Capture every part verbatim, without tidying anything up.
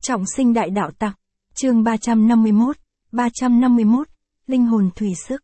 Trọng sinh đại đạo tặc. Chương ba trăm năm mươi mốt. ba trăm năm mươi mốt. Linh hồn thủy sức.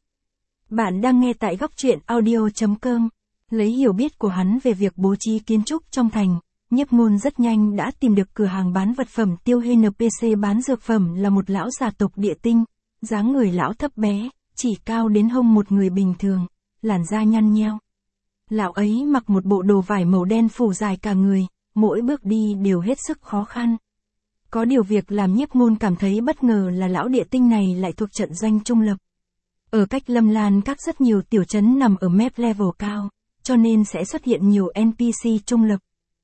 Bạn đang nghe tại góc truyện audio.com. Lấy hiểu biết của hắn về việc bố trí kiến trúc trong thành, Nhiếp Ngôn rất nhanh đã tìm được cửa hàng bán vật phẩm tiêu en pê xê bán dược phẩm là một lão già tộc Địa Tinh, dáng người lão thấp bé, chỉ cao đến hông một người bình thường, làn da nhăn nheo. Lão ấy mặc một bộ đồ vải màu đen phủ dài cả người, mỗi bước đi đều hết sức khó khăn. Có điều việc làm Nhiếp Ngôn cảm thấy bất ngờ là lão Địa Tinh này lại thuộc trận doanh trung lập. Ở cách Lâm Lan các rất nhiều tiểu trấn nằm ở map level cao, cho nên sẽ xuất hiện nhiều en pê xê trung lập.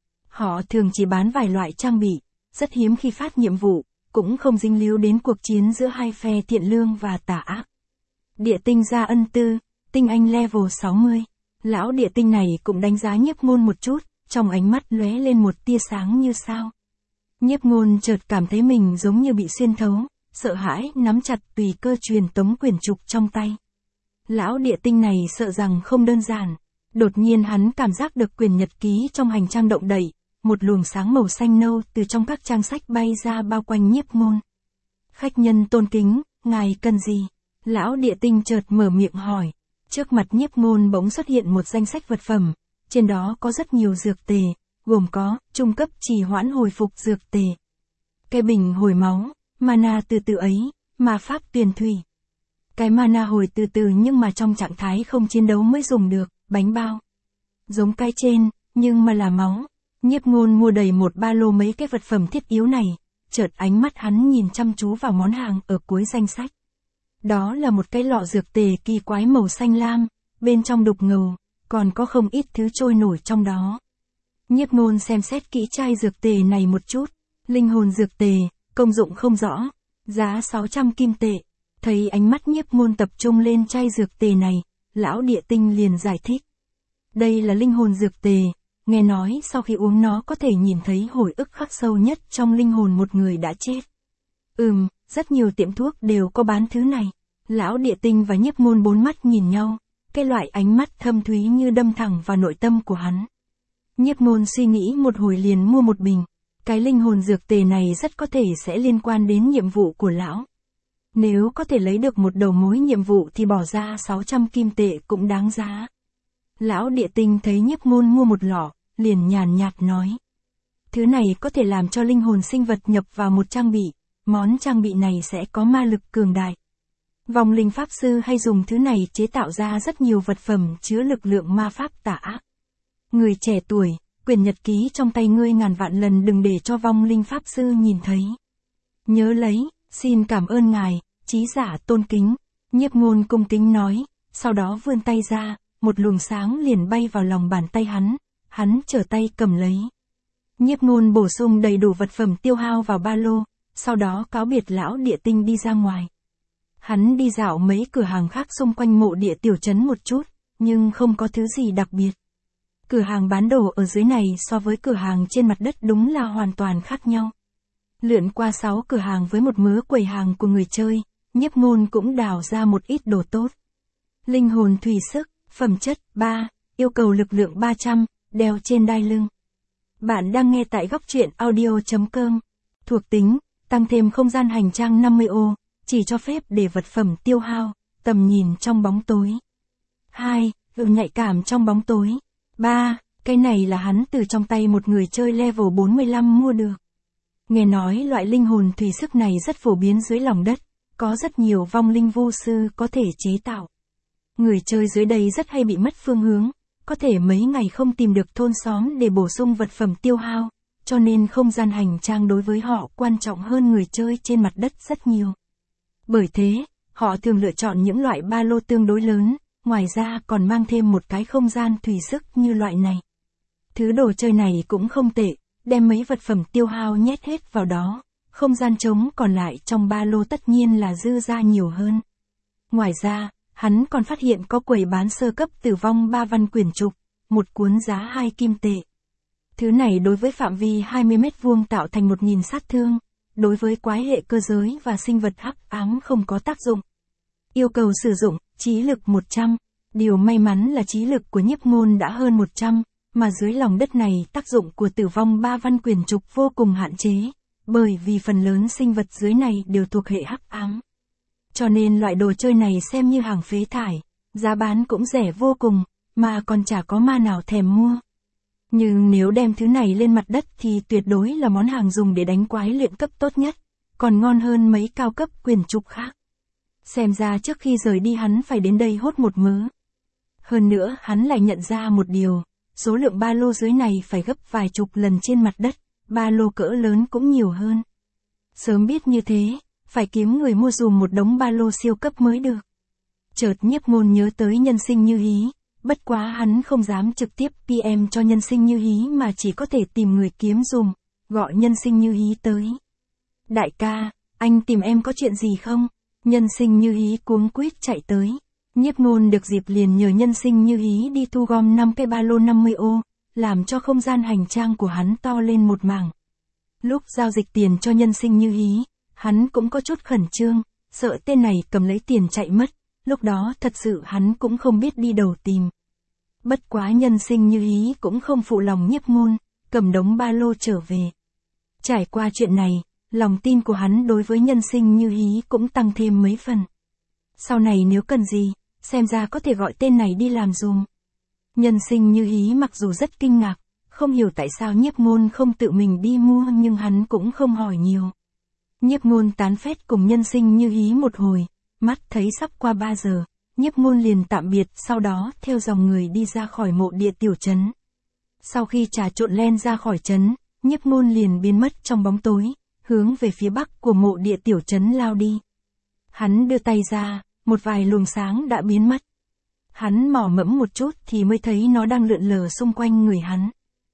Họ thường chỉ bán vài loại trang bị, rất hiếm khi phát nhiệm vụ, cũng không dính líu đến cuộc chiến giữa hai phe thiện lương và tà ác. Địa Tinh Gia Ân Tư, tinh anh level sáu mươi. Lão Địa Tinh này cũng đánh giá Nhiếp Ngôn một chút, trong ánh mắt lóe lên một tia sáng như sao. Nhiếp Ngôn chợt cảm thấy mình giống như bị xuyên thấu, sợ hãi nắm chặt tùy cơ truyền tống quyển trục trong tay. Lão Địa Tinh này sợ rằng không đơn giản. Đột nhiên hắn cảm giác được quyển nhật ký trong hành trang động đậy, một luồng sáng màu xanh nâu từ trong các trang sách bay ra bao quanh Nhiếp Ngôn. Khách nhân tôn kính, ngài cần gì? Lão Địa Tinh chợt mở miệng hỏi. Trước mặt Nhiếp Ngôn bỗng xuất hiện một danh sách vật phẩm, trên đó có rất nhiều dược tề, gồm có trung cấp trì hoãn hồi phục dược tề, cái bình hồi máu, mana từ từ ấy, ma pháp tuyền thủy. Cái mana hồi từ từ nhưng mà trong trạng thái không chiến đấu mới dùng được, bánh bao. Giống cái trên, nhưng mà là máu. Nhiếp Ngôn mua đầy một ba lô mấy cái vật phẩm thiết yếu này, chợt ánh mắt hắn nhìn chăm chú vào món hàng ở cuối danh sách. Đó là một cái lọ dược tề kỳ quái màu xanh lam, bên trong đục ngầu, còn có không ít thứ trôi nổi trong đó. Nhiếp Ngôn xem xét kỹ chai dược tề này một chút, linh hồn dược tề, công dụng không rõ, giá sáu trăm kim tệ. Thấy ánh mắt Nhiếp Ngôn tập trung lên chai dược tề này, lão Địa Tinh liền giải thích. Đây là linh hồn dược tề, nghe nói sau khi uống nó có thể nhìn thấy hồi ức khắc sâu nhất trong linh hồn một người đã chết. Ừm, rất nhiều tiệm thuốc đều có bán thứ này. Lão Địa Tinh và Nhiếp Ngôn bốn mắt nhìn nhau, cái loại ánh mắt thâm thúy như đâm thẳng vào nội tâm của hắn. Nhiếp Ngôn suy nghĩ một hồi liền mua một bình. Cái linh hồn dược tề này rất có thể sẽ liên quan đến nhiệm vụ của lão. Nếu có thể lấy được một đầu mối nhiệm vụ thì bỏ ra sáu trăm kim tệ cũng đáng giá. Lão Địa Tinh thấy Nhiếp Ngôn mua một lọ, liền nhàn nhạt nói. Thứ này có thể làm cho linh hồn sinh vật nhập vào một trang bị, món trang bị này sẽ có ma lực cường đại. Vong linh pháp sư hay dùng thứ này chế tạo ra rất nhiều vật phẩm chứa lực lượng ma pháp tà ác. Người trẻ tuổi, quyển nhật ký trong tay ngươi ngàn vạn lần đừng để cho vong linh pháp sư nhìn thấy. Nhớ lấy, xin cảm ơn ngài, trí giả tôn kính. Nhiếp Ngôn cung kính nói, sau đó vươn tay ra, một luồng sáng liền bay vào lòng bàn tay hắn, hắn trở tay cầm lấy. Nhiếp Ngôn bổ sung đầy đủ vật phẩm tiêu hao vào ba lô, sau đó cáo biệt lão Địa Tinh đi ra ngoài. Hắn đi dạo mấy cửa hàng khác xung quanh mộ địa tiểu trấn một chút, nhưng không có thứ gì đặc biệt. Cửa hàng bán đồ ở dưới này so với cửa hàng trên mặt đất đúng là hoàn toàn khác nhau. Lượn qua sáu cửa hàng với một mớ quầy hàng của người chơi, Nhiếp Ngôn cũng đào ra một ít đồ tốt. Linh hồn thủy sức, phẩm chất ba, yêu cầu lực lượng ba trăm, đeo trên đai lưng. Bạn đang nghe tại góc truyện audio.com. Thuộc tính, tăng thêm không gian hành trang năm mươi ô, chỉ cho phép để vật phẩm tiêu hao, tầm nhìn trong bóng tối. hai. Độ nhạy cảm trong bóng tối. ba. Cái này là hắn từ trong tay một người chơi level bốn mươi lăm mua được. Nghe nói loại linh hồn thủy sức này rất phổ biến dưới lòng đất, có rất nhiều vong linh vu sư có thể chế tạo. Người chơi dưới đây rất hay bị mất phương hướng, có thể mấy ngày không tìm được thôn xóm để bổ sung vật phẩm tiêu hao, cho nên không gian hành trang đối với họ quan trọng hơn người chơi trên mặt đất rất nhiều. Bởi thế, họ thường lựa chọn những loại ba lô tương đối lớn, ngoài ra còn mang thêm một cái không gian thủy sức như loại này. Thứ đồ chơi này cũng không tệ, đem mấy vật phẩm tiêu hao nhét hết vào đó, không gian trống còn lại trong ba lô tất nhiên là dư ra nhiều hơn. Ngoài ra, hắn còn phát hiện có quầy bán sơ cấp tử vong ba văn quyển trục, một cuốn giá hai kim tệ. Thứ này đối với phạm vi hai mươi mét vuông tạo thành một nghìn sát thương, đối với quái hệ cơ giới và sinh vật hắc ám không có tác dụng. Yêu cầu sử dụng, trí lực một trăm. Điều may mắn là trí lực của Nhiếp Ngôn đã hơn một trăm, mà dưới lòng đất này tác dụng của tử vong ba văn quyển trục vô cùng hạn chế, bởi vì phần lớn sinh vật dưới này đều thuộc hệ hắc ám. Cho nên loại đồ chơi này xem như hàng phế thải, giá bán cũng rẻ vô cùng, mà còn chả có ma nào thèm mua. Nhưng nếu đem thứ này lên mặt đất thì tuyệt đối là món hàng dùng để đánh quái luyện cấp tốt nhất, còn ngon hơn mấy cao cấp quyển trục khác. Xem ra trước khi rời đi hắn phải đến đây hốt một mớ. Hơn nữa hắn lại nhận ra một điều, số lượng ba lô dưới này phải gấp vài chục lần trên mặt đất, ba lô cỡ lớn cũng nhiều hơn. Sớm biết như thế, phải kiếm người mua dùm một đống ba lô siêu cấp mới được. Chợt Nhiếp Ngôn nhớ tới Nhân Sinh Như Ý, bất quá hắn không dám trực tiếp pê em cho Nhân Sinh Như Ý mà chỉ có thể tìm người kiếm dùm, gọi Nhân Sinh Như Ý tới. Đại ca, anh tìm em có chuyện gì không? Nhân Sinh Như Ý cuống quýt chạy tới. Nhiếp Ngôn được dịp liền nhờ Nhân Sinh Như Ý đi thu gom năm cái ba lô năm mươi ô, làm cho không gian hành trang của hắn to lên một mảng. Lúc giao dịch tiền cho Nhân Sinh Như Ý, hắn cũng có chút khẩn trương, sợ tên này cầm lấy tiền chạy mất, lúc đó thật sự hắn cũng không biết đi đầu tìm. Bất quá Nhân Sinh Như Ý cũng không phụ lòng Nhiếp Ngôn, cầm đống ba lô trở về. Trải qua chuyện này, lòng tin của hắn đối với Nhân Sinh Như Ý cũng tăng thêm mấy phần. Sau này nếu cần gì, xem ra có thể gọi tên này đi làm dùm. Nhân Sinh Như Ý mặc dù rất kinh ngạc, không hiểu tại sao Nhiếp Ngôn không tự mình đi mua nhưng hắn cũng không hỏi nhiều. Nhiếp Ngôn tán phét cùng Nhân Sinh Như Ý một hồi, mắt thấy sắp qua ba giờ, Nhiếp Ngôn liền tạm biệt, sau đó theo dòng người đi ra khỏi mộ địa tiểu trấn. Sau khi trà trộn len ra khỏi trấn, Nhiếp Ngôn liền biến mất trong bóng tối, hướng về phía bắc của mộ địa tiểu trấn lao đi. Hắn đưa tay ra, một vài luồng sáng đã biến mất. Hắn mò mẫm một chút thì mới thấy nó đang lượn lờ xung quanh người hắn.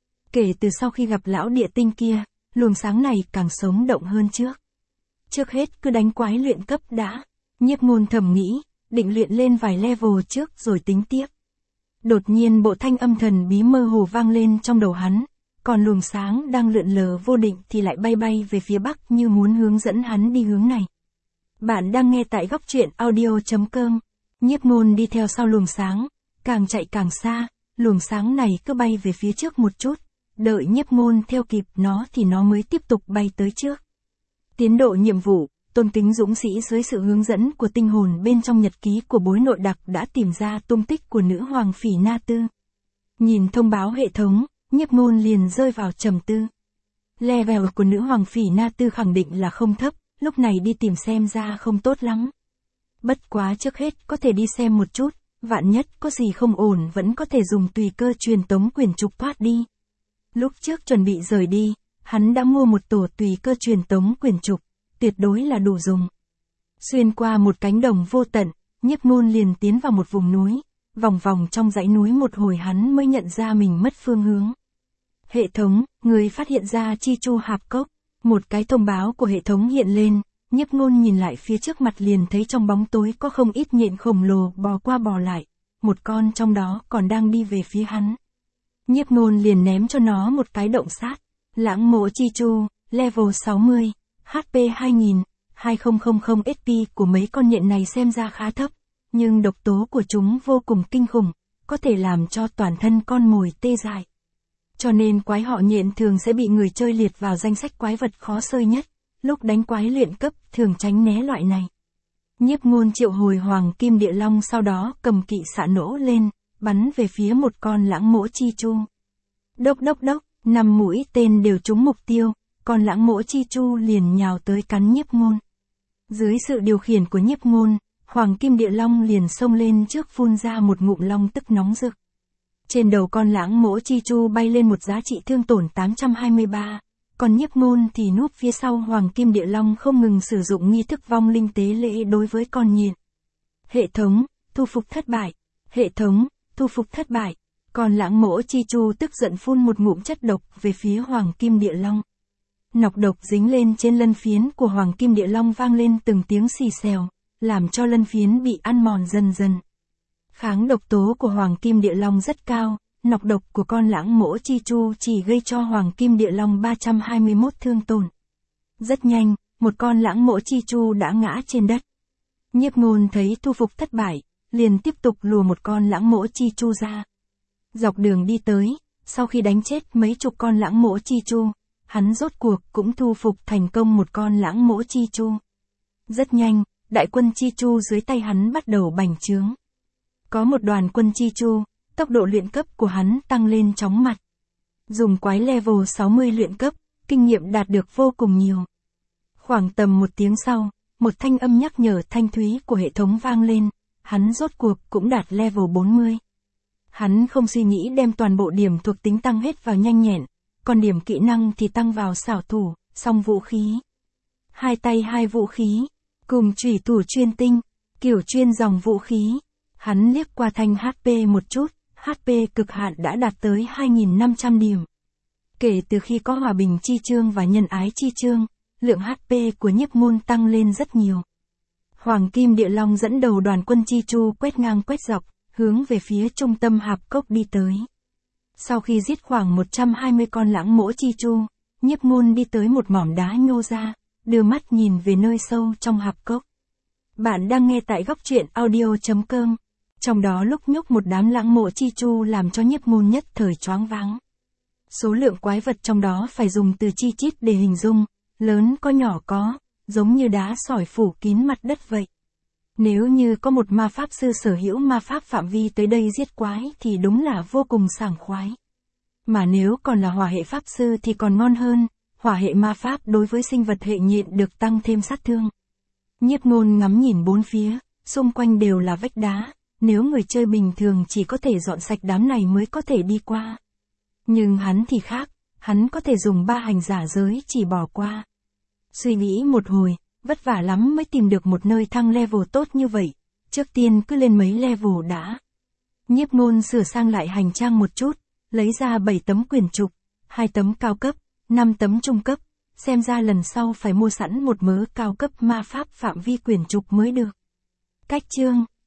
Kể từ sau khi gặp lão địa tinh kia, luồng sáng này càng sống động hơn trước. Trước hết cứ đánh quái luyện cấp đã. Nhiếp Ngôn thầm nghĩ, định luyện lên vài level trước rồi tính tiếp. Đột nhiên bộ thanh âm thần bí mơ hồ vang lên trong đầu hắn, còn luồng sáng đang lượn lờ vô định thì lại bay bay về phía bắc như muốn hướng dẫn hắn đi hướng này. Bạn đang nghe tại góc truyện audio chấm com. Nhiếp Ngôn đi theo sau luồng sáng, càng chạy càng xa, luồng sáng này cứ bay về phía trước một chút, đợi Nhiếp Ngôn theo kịp nó thì nó mới tiếp tục bay tới trước. Tiến độ nhiệm vụ, tôn kính dũng sĩ dưới sự hướng dẫn của tinh hồn bên trong nhật ký của bối nội đặc đã tìm ra tung tích của nữ hoàng Phỉ Na Tư. Nhìn thông báo hệ thống, Nhiếp Ngôn liền rơi vào trầm tư. Level của nữ hoàng Phỉ Na Tư khẳng định là không thấp, lúc này đi tìm xem ra không tốt lắm. Bất quá trước hết có thể đi xem một chút, vạn nhất có gì không ổn vẫn có thể dùng tùy cơ truyền tống quyển trục thoát đi. Lúc trước chuẩn bị rời đi, hắn đã mua một tổ tùy cơ truyền tống quyển trục, tuyệt đối là đủ dùng. Xuyên qua một cánh đồng vô tận, Nhiếp Ngôn liền tiến vào một vùng núi, vòng vòng trong dãy núi một hồi hắn mới nhận ra mình mất phương hướng. Hệ thống, người phát hiện ra Chi Chu Hạp Cốc, một cái thông báo của hệ thống hiện lên. Nhiếp Ngôn nhìn lại phía trước mặt liền thấy trong bóng tối có không ít nhện khổng lồ bò qua bò lại, một con trong đó còn đang đi về phía hắn. Nhiếp Ngôn liền ném cho nó một cái động sát. Lãng mộ Chi Chu, level sáu mươi, hát pê hai nghìn, hai nghìn ét pê của mấy con nhện này xem ra khá thấp, nhưng độc tố của chúng vô cùng kinh khủng, có thể làm cho toàn thân con mồi tê dại. Cho nên quái họ nhện thường sẽ bị người chơi liệt vào danh sách quái vật khó sơi nhất. Lúc đánh quái luyện cấp thường tránh né loại này. Nhiếp Ngôn triệu hồi Hoàng Kim Địa Long, sau đó cầm kỵ xạ nỗ lên, bắn về phía một con lãng mỗ Chi Chu. Đốc đốc đốc, năm mũi tên đều trúng mục tiêu, con lãng mỗ Chi Chu liền nhào tới cắn Nhiếp Ngôn. Dưới sự điều khiển của Nhiếp Ngôn, Hoàng Kim Địa Long liền xông lên trước phun ra một ngụm long tức nóng rực. Trên đầu con lãng mỗ Chi Chu bay lên một giá trị thương tổn tám trăm hai mươi ba. Còn Nhiếp Ngôn thì núp phía sau Hoàng Kim Địa Long không ngừng sử dụng nghi thức vong linh tế lễ đối với con nhện. Hệ thống, thu phục thất bại. Hệ thống, thu phục thất bại. Còn lãng mỗ Chi Chu tức giận phun một ngụm chất độc về phía Hoàng Kim Địa Long. Nọc độc dính lên trên lân phiến của Hoàng Kim Địa Long vang lên từng tiếng xì xèo, làm cho lân phiến bị ăn mòn dần dần. Kháng độc tố của Hoàng Kim Địa Long rất cao. Nọc độc của con lãng mỗ Chi Chu chỉ gây cho Hoàng Kim Địa Long ba trăm hai mươi mốt thương tổn. Rất nhanh, một con lãng mỗ Chi Chu đã ngã trên đất. Nhiếp Ngôn thấy thu phục thất bại, liền tiếp tục lùa một con lãng mỗ Chi Chu ra. Dọc đường đi tới, sau khi đánh chết mấy chục con lãng mỗ Chi Chu, hắn rốt cuộc cũng thu phục thành công một con lãng mỗ chi chu. Rất nhanh, đại quân chi chu dưới tay hắn bắt đầu bành trướng. Có một đoàn quân chi chu, tốc độ luyện cấp của hắn tăng lên chóng mặt. Dùng quái level sáu mươi luyện cấp, kinh nghiệm đạt được vô cùng nhiều. Khoảng tầm một tiếng sau, một thanh âm nhắc nhở thanh thúy của hệ thống vang lên, hắn rốt cuộc cũng đạt level bốn mươi. Hắn không suy nghĩ đem toàn bộ điểm thuộc tính tăng hết vào nhanh nhẹn, còn điểm kỹ năng thì tăng vào xảo thủ, song vũ khí. Hai tay hai vũ khí, cùng chủy thủ chuyên tinh, kiểu chuyên dòng vũ khí. Hắn liếc qua thanh hát pê một chút, hát pê cực hạn đã đạt tới hai nghìn năm trăm điểm. Kể từ khi có hòa bình chi chương và nhân ái chi chương, lượng hát pê của Nhiếp Môn tăng lên rất nhiều. Hoàng Kim Địa Long dẫn đầu đoàn quân chi chu quét ngang quét dọc, hướng về phía trung tâm hạp cốc đi tới. Sau khi giết khoảng một trăm hai mươi con lãng mỗ chi chu, Nhiếp Môn đi tới một mỏm đá nhô ra, đưa mắt nhìn về nơi sâu trong hạp cốc. Bạn đang nghe tại góc truyện audio chấm com. Trong đó lúc nhúc một đám lãng mỗ chi chu làm cho Nhiếp Môn nhất thời choáng váng. Số lượng quái vật trong đó phải dùng từ chi chít để hình dung, lớn có nhỏ có, giống như đá sỏi phủ kín mặt đất vậy. Nếu như có một ma pháp sư sở hữu ma pháp phạm vi tới đây giết quái thì đúng là vô cùng sảng khoái. Mà nếu còn là hỏa hệ pháp sư thì còn ngon hơn, hỏa hệ ma pháp đối với sinh vật hệ nhện được tăng thêm sát thương. Nhiếp Môn ngắm nhìn bốn phía, xung quanh đều là vách đá, nếu người chơi bình thường chỉ có thể dọn sạch đám này mới có thể đi qua. Nhưng hắn thì khác, hắn có thể dùng ba hành giả giới chỉ bỏ qua. Suy nghĩ một hồi, vất vả lắm mới tìm được một nơi thăng level tốt như vậy, trước tiên cứ lên mấy level đã. Nhiếp Môn sửa sang lại hành trang một chút, lấy ra bảy tấm quyển trục, hai tấm cao cấp, năm tấm trung cấp, xem ra lần sau phải mua sẵn một mớ cao cấp ma pháp phạm vi quyển trục mới được. Cách chương